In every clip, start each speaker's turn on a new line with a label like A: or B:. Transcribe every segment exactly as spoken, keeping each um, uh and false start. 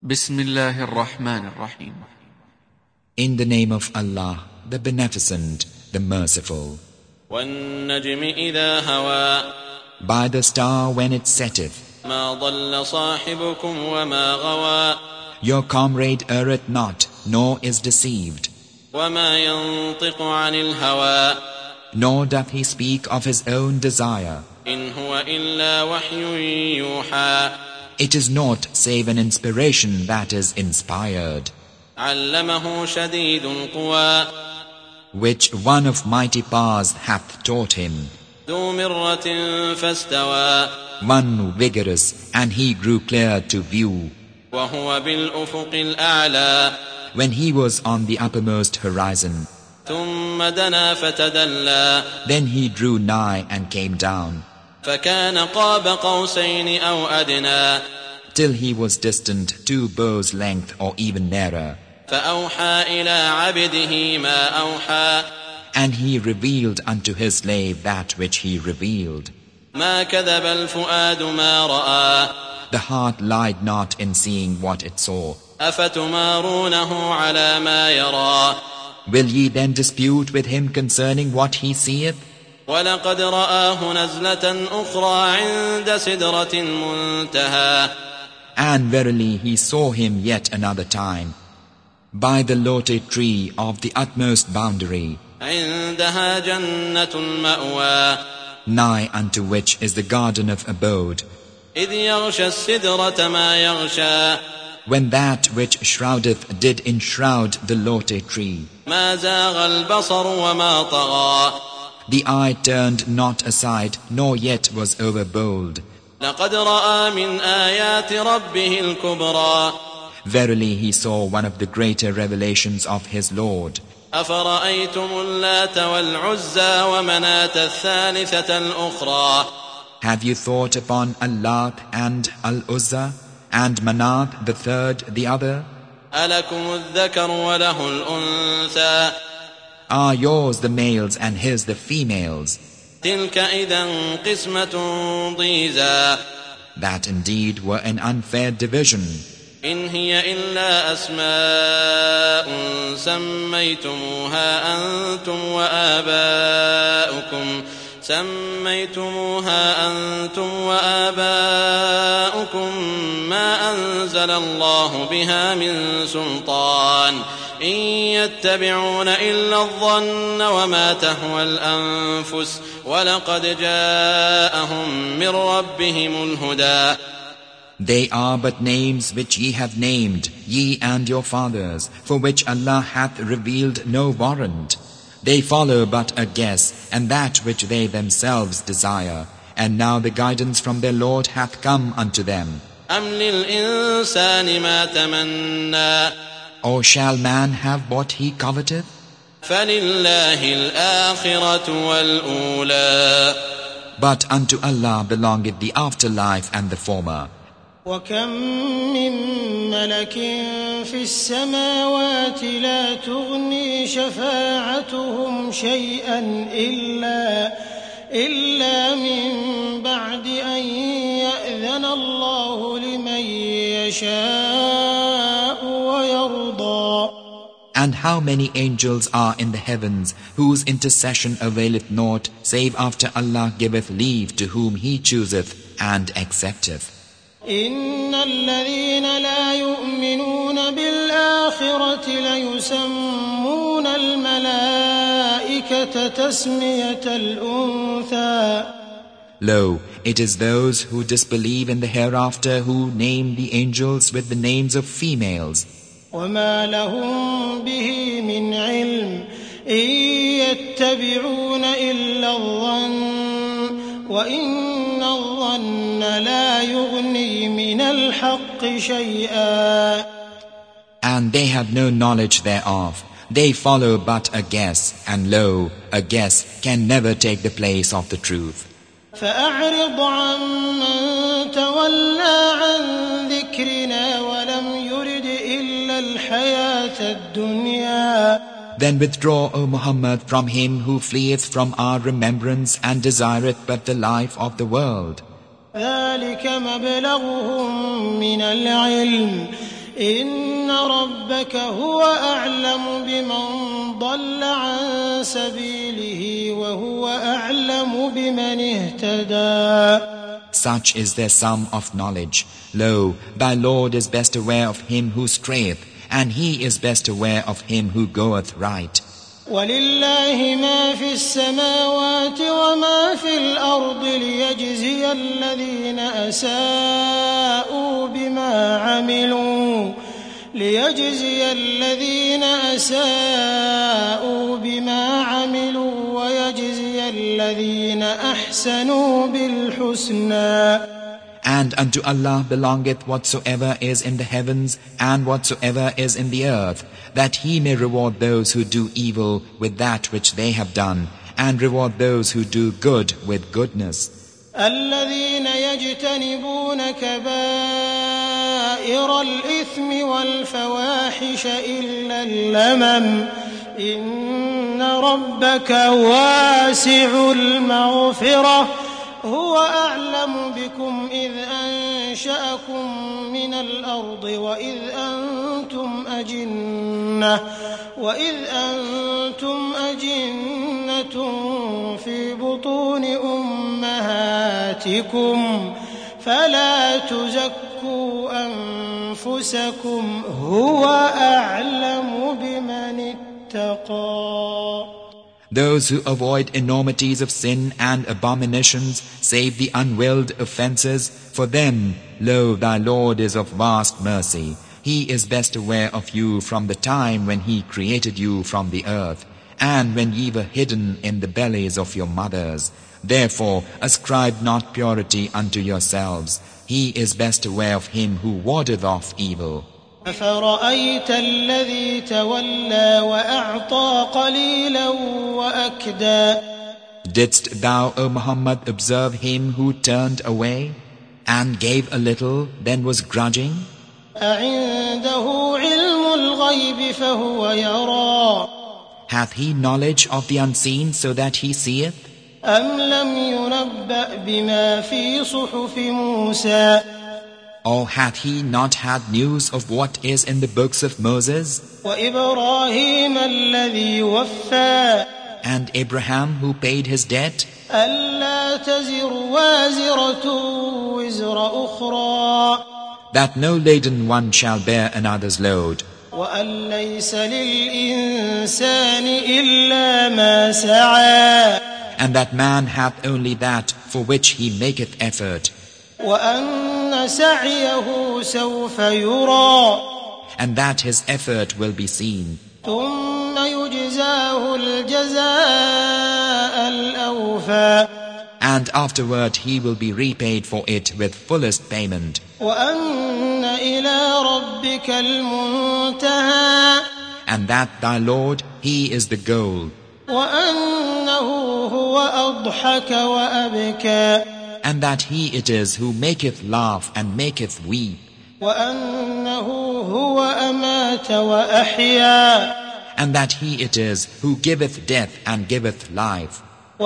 A: Bismillahir Rahmanir Rahim.
B: In the name of Allah, the Beneficent, the Merciful.
C: وَالنَّجْمِ إِذَا هَوَى
B: By the star when it setteth,
C: مَا ضَلَّ صَاحِبُكُمْ وَمَا غَوَى
B: your comrade erreth not, nor is deceived.
C: وَمَا يَنطِقُ عَنِ الْهَوَى
B: Nor doth he speak of his own desire.
C: إِنْ هُوَ إِلَّا وَحْيٌ يُوحَى
B: It is naught save an inspiration that is inspired,
C: عَلَّمَهُ شَدِيدُ الْقُوَى
B: which one of mighty powers hath taught him.
C: ذُو مِرَّةٍ فَاسْتَوَى
B: One vigorous, and he grew clear to view.
C: وَهُوَ بِالْأُفُقِ الْأَعْلَى
B: When he was on the uppermost horizon,
C: ثُمَّ دَنَا فَتَدَلَّى
B: then he drew nigh and came down,
C: فَكَانَ قَابَ قَوْسَيْنِ أَوْ أَدْنَى
B: till he was distant two bows' length or even nearer.
C: فَأَوْحَى إِلَى عَبْدِهِ مَا أَوْحَى
B: And he revealed unto his slave that which he revealed.
C: مَا كَذَبَ الْفُؤَادُ مَا رَأَى
B: The heart lied not in seeing what it saw.
C: أَفَتُمَارُونَهُ عَلَى مَا يَرَى
B: Will ye then dispute with him concerning what he seeth?
C: وَلَقَدْ رَآهُ نَزْلَةً أُخْرَى عِندَ سِدْرَةِ الْمُنْتَهَى
B: And verily he saw him yet another time, by the lote tree of the utmost boundary,
C: عِندَهَا جَنَّةُ الْمَأْوَى
B: nigh unto which is the garden of abode,
C: إِذْ يَغْشَى السِّدْرَةَ مَا يَغْشَى
B: when that which shroudeth did enshroud the lote tree.
C: مَا زَاغَ الْبَصَرُ وَمَا طَغَى
B: The eye turned not aside, nor yet was overbold.
C: لَقَدْ رَآى مِنْ آيَاتِ رَبِّهِ الْكُبْرَى
B: Verily he saw one of the greater revelations of his Lord.
C: أَفَرَأَيْتُمُ اللَّاتَ وَالْعُزَّى وَمَنَاةَ الثَّالِثَةَ الْأُخْرَى
B: Have you thought upon Allat and Al-Uzza, and Manath the third the other?
C: أَلَكُمُ الذَّكَرُ وَلَهُ الْأُنثَى
B: Are yours the males and his the females?
C: تِلْكَ إِذًا قِسْمَةٌ ضِيزَى
B: That indeed were an unfair division.
C: إِنْ هِيَ إِلَّا أَسْمَاءٌ سَمَّيْتُمُوهَا أَنْتُمْ وَآبَاؤُكُمْ سميتموها أنتم وآباؤكم ما أنزل الله بها من سلطان إن يتبعون إلا الظن وما تهوى الأنفس ولقد جاءهم من ربهم الهدى
B: They are but names which ye have named, ye and your fathers, for which Allah hath revealed no warrant. They follow but a guess, and that which they themselves desire. And now the guidance from their Lord hath come unto them.
C: أَمْ لِلْإِنسَانِ مَا تَمَنَّى
B: Or shall man have what he coveteth?
C: فَلِلَّهِ الْآخِرَةُ وَالْأُولَى
B: But unto Allah belongeth the afterlife and the former.
D: وَكَمْ مِنْ مَلَكٍ فِي السَّمَاوَاتِ لَا تُغْنِي شَفَاعَتُهُمْ شَيْئًا إِلَّا إِلَّا مِنْ بَعْدِ أَنْ يَأْذَنَ اللَّهُ لِمَنْ يَشَاءُ وَيَرْضَى
B: And how many angels are in the heavens, whose intercession availeth naught, save after Allah giveth leave to whom He chooseth and accepteth.
D: إِنَّ الَّذِينَ لَا يُؤْمِنُونَ بِالْآخِرَةِ لَيُسَمُّونَ الْمَلَائِكَةَ تَسْمِيَةَ الْأُنثَى
B: Lo, it is those who disbelieve in the hereafter who name the angels with the names of females.
D: وَمَا لَهُم بِهِ مِنْ عِلْمٍ إِن يَتَّبِعُونَ إِلَّا الظَّنَّ وَإِنَّ الظَّنَّ لَا يُغْنِي مِنَ الْحَقِّ شَيْئًا
B: And they have no knowledge thereof. They follow but a guess, and lo, a guess can never take the place of the truth.
D: فَأَعْرِضْ عَمَّن تَوَلَّى عَن ذِكْرِنَا وَلَمْ يُرِدْ إِلَّا الْحَيَاةَ الدُّنْيَا
B: Then withdraw, O Muhammad, from him who fleeth from our remembrance and desireth but the life of the world.
D: ذَلِكَ مَبْلَغُهُم مِّنَ الْعِلْمِ إن ربك هو أعلم بمن ضل عن سبيله وهو أعلم بمن اهتدى.
B: Such is their sum of knowledge. Lo, thy Lord is best aware of him who strayeth, and he is best aware of him who goeth right.
D: وَلِلَّهِ مَا فِي السَّمَاوَاتِ وَمَا فِي الْأَرْضِ لِيَجْزِيَ الَّذِينَ أَسَاءُوا بِمَا عَمِلُوا لِيَجْزِيَ الَّذِينَ أَسَاءُوا بِمَا عَمِلُوا وَيَجْزِيَ الَّذِينَ أَحْسَنُوا بِالْحُسْنَى.
B: And unto Allah belongeth whatsoever is in the heavens and whatsoever is in the earth, that He may reward those who do evil with that which they have done, and reward those who do good with goodness.
D: الذين يجتنبون كبائر الإثم والفواحش إلا اللمم إن ربك واسع المغفرة هو أعلم بكم إذ أنشأكم من الأرض وإذ أنتم أجنة وإذ أنتم أجنة في بطون أمهاتكم فلا تزكوا أنفسكم هو أعلم بمن اتقى.
B: Those who avoid enormities of sin and abominations, save the unwilled offences, for them, lo, thy Lord is of vast mercy. He is best aware of you from the time when He created you from the earth, and when ye were hidden in the bellies of your mothers. Therefore, ascribe not purity unto yourselves. He is best aware of him who wardeth off evil.
D: أفرأيت الذي تولى وأعطى قليلا وأكدى.
B: Didst thou, O Muhammad, observe him who turned away and gave a little, then was grudging?
D: أعنده علم الغيب فهو يرى.
B: Hath he knowledge of the unseen so that he seeth?
D: أم لم ينبأ بما في صحف موسى.
B: Or hath he not had news of what is in the books of Moses?
D: وإبراهيم الذي وفى.
B: And Abraham who paid his debt?
D: ألا تزر وازرة وزر أخرى.
B: That no laden one shall bear another's load.
D: وأن ليس للإنسان إلا ما سعى.
B: And that man hath only that for which he maketh effort.
D: وأن سعيه سوف يرى.
B: And that his effort will be seen.
D: ثم يجزاه الجزاء الأوفى.
B: And afterward he will be repaid for it with fullest payment.
D: وأن إلى ربك المنتهى.
B: And that thy Lord, He is the goal.
D: وأنه هو أضحك وأبكى.
B: And that He it is who maketh laugh and maketh weep.
D: وأنه هو أمات وأحيا.
B: And that He it is who giveth death and giveth life.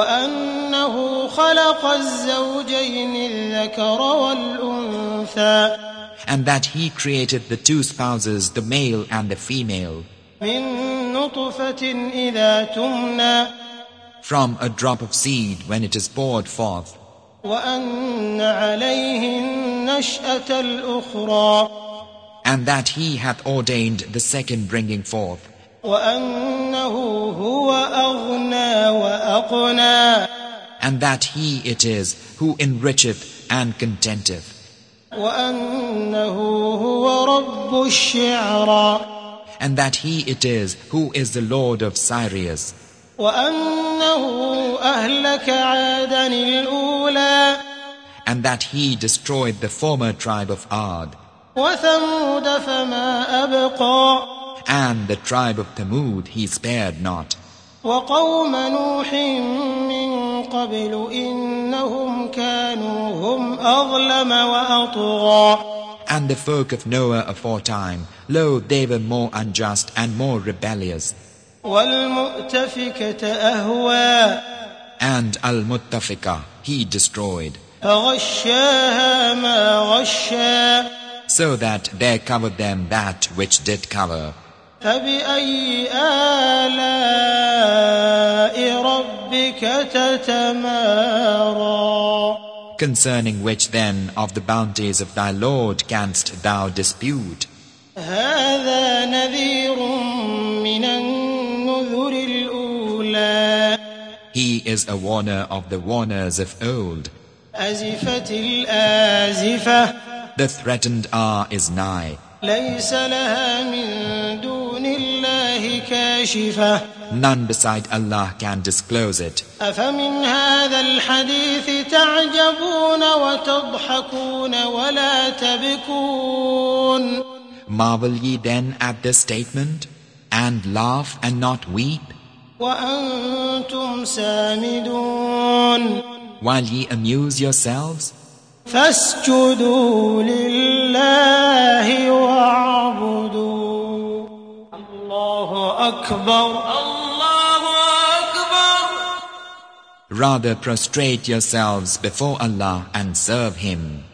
D: وأنه خلق الزوجين الذكر والأنثى.
B: And that He created the two spouses, the male and the female.
D: من نطفة إذا تمنى.
B: From a drop of seed when it is poured forth.
D: وأن عليه النشأة الأخرى.
B: And that He hath ordained the second bringing forth.
D: وأنه هو أغنى وأقنى.
B: And that He it is who enricheth and contenteth.
D: وأنه هو رب الشعرى.
B: And that He it is who is the Lord of Sirius.
D: وأنه أهلك عادا الأولى.
B: And that He destroyed the former tribe of Ad.
D: وثمود فما أبقى.
B: And the tribe of Thamud He spared not.
D: وقوم نوح من قبل إنهم كانوا هم أظلم وأطغى.
B: And the folk of Noah aforetime, lo, they were more unjust and more rebellious.
D: وَالْمُؤْتَفِكَةَ أَهْوَى.
B: And Al-Muttafiqah He destroyed.
D: فَغَشَّاهَا مَا غَشَّى.
B: so that there covered them that which did cover.
D: فبأي آلاء ربك تتمارى
B: Concerning which then of the bounties of thy Lord canst thou dispute?
D: هذا نذير من النذر الأولى
B: He is a warner of the warners of old.
D: أزفت الآزفة
B: The threatened hour is nigh.
D: ليس لها من دون الله كاشفة
B: None beside Allah can disclose it.
D: أفمن هذا الحديث تعجبون وتضحكون ولا تبكون
B: Marvel ye then at this statement, and laugh and not weep,
D: وأنتم سامدون
B: while ye amuse yourselves?
D: فاسجدوا لله واعبدوا الله أكبر
C: الله أكبر.
B: Rather prostrate yourselves before Allah and serve Him.